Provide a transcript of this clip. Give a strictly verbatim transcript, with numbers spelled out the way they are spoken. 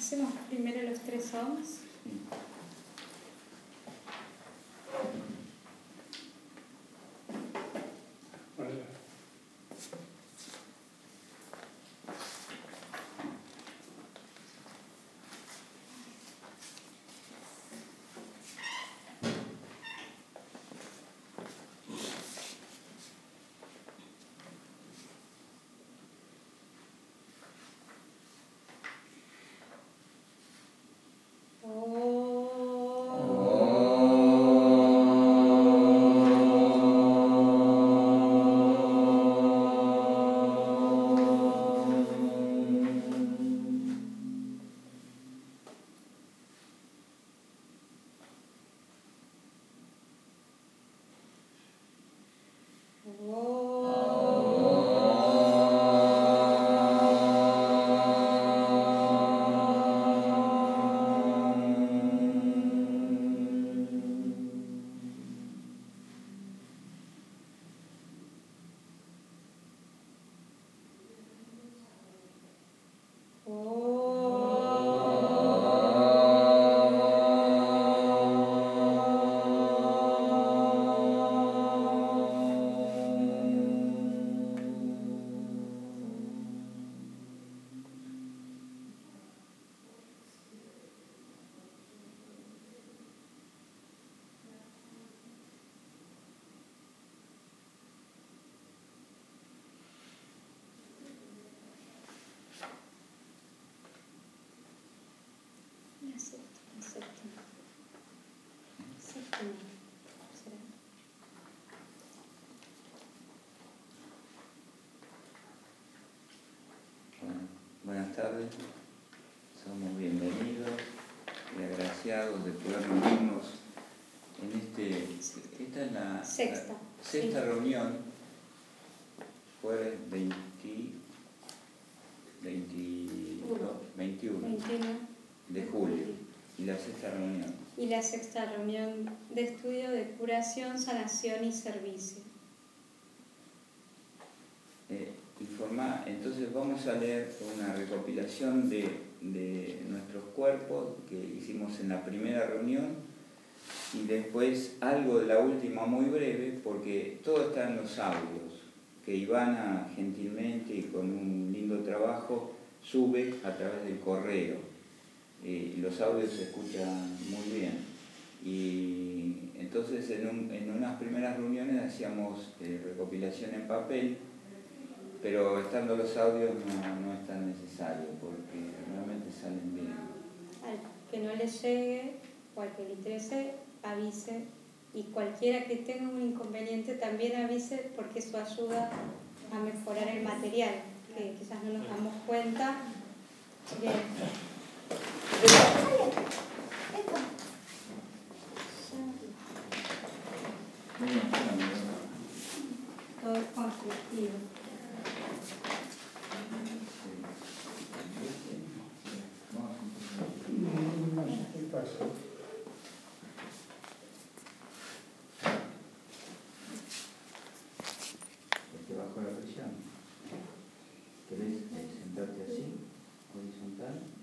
Hacemos primero los tres ohms. Sí. Buenas tardes, somos bienvenidos y agraciados de poder reunirnos en este, esta es la sexta, la sexta sí. reunión, jueves veinte, veintidós, veintiuno de julio, y la sexta reunión. Y la sexta reunión de estudio de curación, sanación y servicio. Eh, informa, entonces vamos a leer una recopilación de, de nuestros cuerpos que hicimos en la primera reunión y después algo de la última muy breve, porque todo está en los audios que Ivana gentilmente y con un lindo trabajo sube a través del correo. Eh, los audios se escuchan muy bien y entonces en, un, en unas primeras reuniones hacíamos eh, recopilación en papel, pero estando los audios no, no es tan necesario porque realmente salen bien. Al que no le llegue o al que le interese, avise, y cualquiera que tenga un inconveniente también avise, porque eso ayuda a mejorar el material, que quizás no nos damos cuenta. Bien. Todo es constructivo. ¿Qué pasa? Porque bajo la presión. ¿Querés eh, sentarte así, horizontal?